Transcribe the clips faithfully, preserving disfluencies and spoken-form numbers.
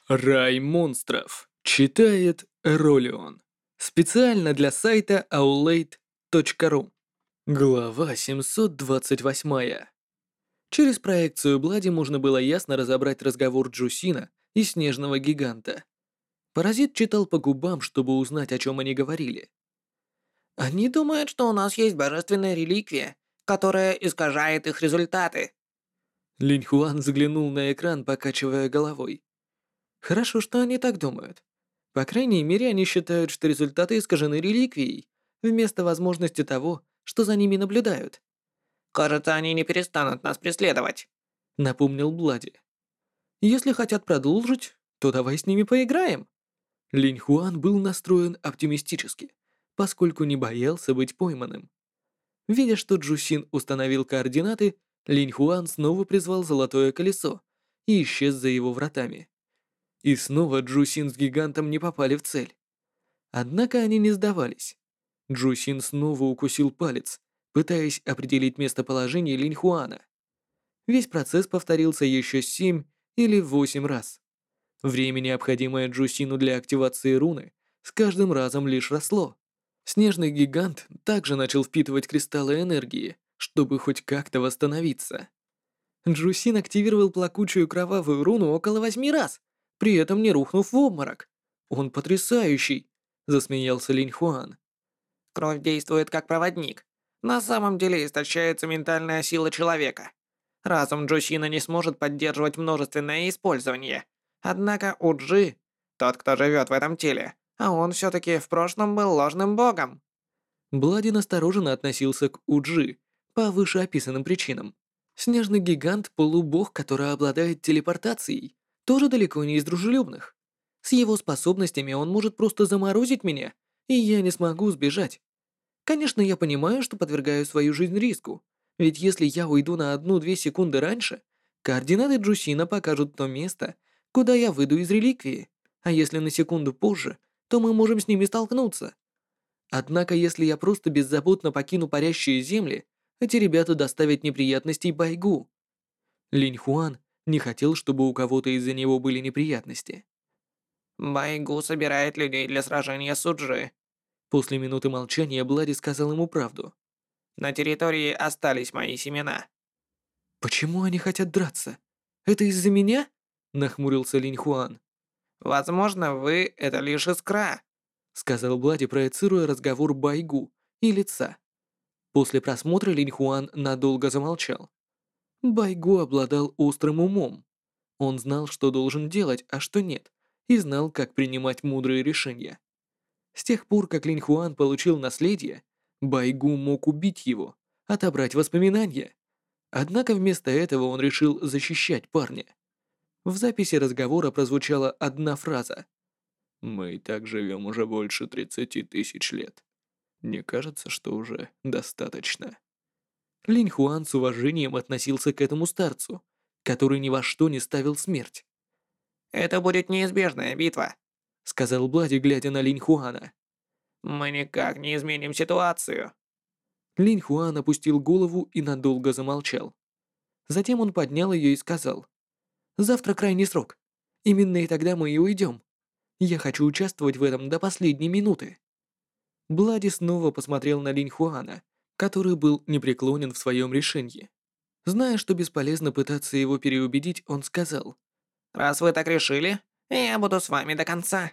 Рай монстров. Читает Ролион. Специально для сайта аулейт точка ру. Глава семьсот двадцать восемь. Через проекцию Блади можно было ясно разобрать разговор Джусина и снежного гиганта. Паразит читал по губам, чтобы узнать, о чем они говорили. Они думают, что у нас есть божественная реликвия, которая искажает их результаты. Линь Хуан заглянул на экран, покачивая головой. Хорошо, что они так думают. По крайней мере, они считают, что результаты искажены реликвией, вместо возможности того, что за ними наблюдают, Кажется, они не перестанут нас преследовать. напомнил Блади. Если хотят продолжить, то давай с ними поиграем. Линь Хуан был настроен оптимистически, поскольку не боялся быть пойманным. Видя, что Джусин установил координаты, Линь Хуан снова призвал Золотое Колесо и исчез за его вратами. И снова Джусин с гигантом не попали в цель. Однако они не сдавались. Джусин снова укусил палец, пытаясь определить местоположение Линь Хуана. Весь процесс повторился еще семь или восемь раз. Время, необходимое Джусину для активации руны, с каждым разом лишь росло. Снежный гигант также начал впитывать кристаллы энергии, чтобы хоть как-то восстановиться. Джусин активировал плакучую кровавую руну около восьми раз, при этом не рухнув в обморок. Он потрясающий, засмеялся Линь Хуан. Кровь действует как проводник. На самом деле истощается ментальная сила человека. Разум Джусина не сможет поддерживать множественное использование. Однако Уджи, тот, кто живет в этом теле, а он все-таки в прошлом был ложным богом. Блади настороженно относился к Уджи по вышеописанным причинам. Снежный гигант – полубог, который обладает телепортацией, тоже далеко не из дружелюбных. С его способностями он может просто заморозить меня, и я не смогу сбежать. Конечно, я понимаю, что подвергаю свою жизнь риску, ведь если я уйду на одну-две секунды раньше, координаты Джусина покажут то место, куда я выйду из реликвии, а если на секунду позже, то мы можем с ними столкнуться. Однако, если я просто беззаботно покину парящие земли, эти ребята доставят неприятностей Байгу. Линь Хуан не хотел, чтобы у кого-то из-за него были неприятности. Байгу собирает людей для сражения с Уджи. После минуты молчания Блади сказал ему правду. На территории остались мои семена. «Почему они хотят драться? Это из-за меня?» — нахмурился Линь Хуан. Возможно, вы — это лишь искра. Сказал Блади, проецируя разговор Байгу и лица. После просмотра Линь Хуан надолго замолчал. Байгу обладал острым умом. Он знал, что должен делать, а что нет, и знал, как принимать мудрые решения. С тех пор, как Линь Хуан получил наследие, Байгу мог убить его, отобрать воспоминания. Однако вместо этого он решил защищать парня. В записи разговора прозвучала одна фраза. «Мы и так живем уже больше тридцати тысяч лет. Не кажется, что уже достаточно?» Линь Хуан с уважением относился к этому старцу, который ни во что не ставил смерть. Это будет неизбежная битва. Сказал Блади, глядя на Линь Хуана. Мы никак не изменим ситуацию. Линь Хуан опустил голову и надолго замолчал. Затем он поднял ее и сказал. «Завтра крайний срок. Именно и тогда мы и уйдем. Я хочу участвовать в этом до последней минуты». Блади снова посмотрел на Линь Хуана, который был непреклонен в своем решении. Зная, что бесполезно пытаться его переубедить, он сказал. Раз вы так решили, я буду с вами до конца.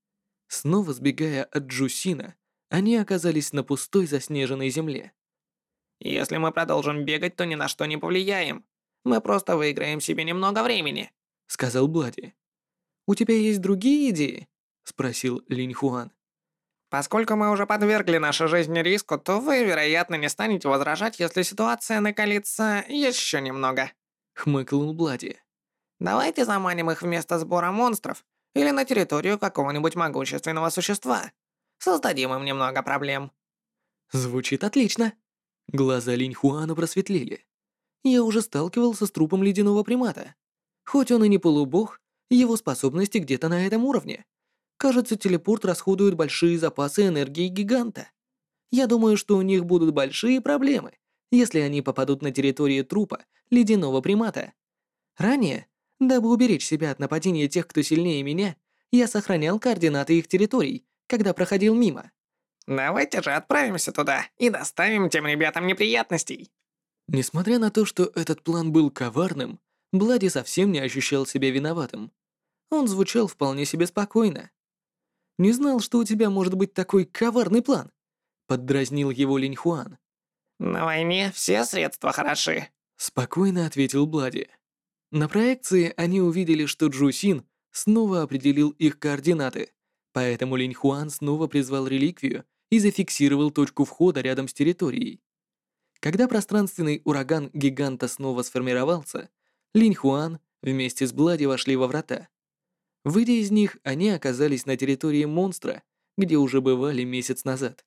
Снова сбегая от Джусина, они оказались на пустой заснеженной земле. Если мы продолжим бегать, то ни на что не повлияем. Мы просто выиграем себе немного времени. Сказал Блади. «У тебя есть другие идеи?» Спросил Линь Хуан. Поскольку мы уже подвергли нашу жизнь риску, то вы, вероятно, не станете возражать, если ситуация накалится еще немного. Хмыкнул Блади. Давайте заманим их в место сбора монстров или на территорию какого-нибудь могущественного существа. Создадим им немного проблем. Звучит отлично. Глаза Линь Хуана просветлели. Я уже сталкивался с трупом ледяного примата. Хоть он и не полубог, его способности где-то на этом уровне. Кажется, телепорт расходует большие запасы энергии гиганта. Я думаю, что у них будут большие проблемы, если они попадут на территорию трупа ледяного примата. Ранее Дабы уберечь себя от нападения тех, кто сильнее меня, я сохранял координаты их территорий, когда проходил мимо. Давайте же отправимся туда и доставим тем ребятам неприятностей. Несмотря на то, что этот план был коварным, Блади совсем не ощущал себя виноватым. Он звучал вполне себе спокойно. «Не знал, что у тебя может быть такой коварный план», — поддразнил его Линь Хуан. На войне все средства хороши. Спокойно ответил Блади. На проекции они увидели, что Джу Син снова определил их координаты, поэтому Линь Хуан снова призвал реликвию и зафиксировал точку входа рядом с территорией. Когда пространственный ураган гиганта снова сформировался, Линь Хуан вместе с Блади вошли во врата. Выйдя из них, они оказались на территории монстра, где уже бывали месяц назад.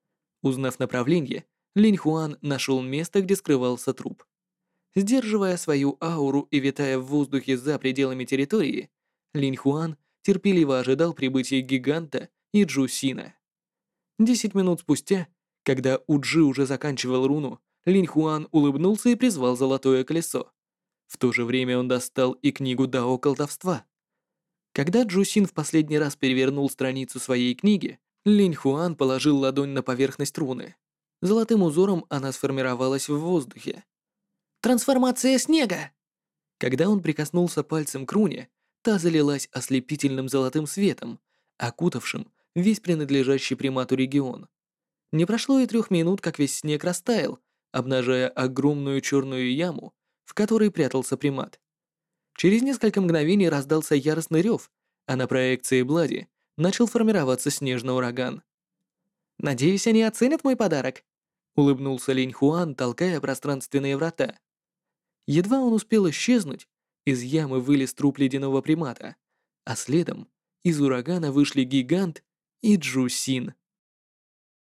Узнав направление, Линь Хуан нашел место, где скрывался труп. Сдерживая свою ауру и витая в воздухе за пределами территории, Линь Хуан терпеливо ожидал прибытия гиганта и Джу Сина. Десять минут спустя, когда Уджи уже заканчивал руну, Линь Хуан улыбнулся и призвал золотое колесо. В то же время он достал и книгу Дао колдовства. Когда Джу Син в последний раз перевернул страницу своей книги, Линь Хуан положил ладонь на поверхность руны. Золотым узором она сформировалась в воздухе. Трансформация снега! Когда он прикоснулся пальцем к руне, та залилась ослепительным золотым светом, окутавшим весь принадлежащий примату регион. Не прошло и трех минут, как весь снег растаял, обнажая огромную черную яму, в которой прятался примат. Через несколько мгновений раздался яростный рев, а на проекции Блади начал формироваться снежный ураган. «Надеюсь, они оценят мой подарок», — улыбнулся Линь Хуан, толкая пространственные врата. Едва он успел исчезнуть, из ямы вылез труп ледяного примата, а следом из урагана вышли гигант и Джу Син.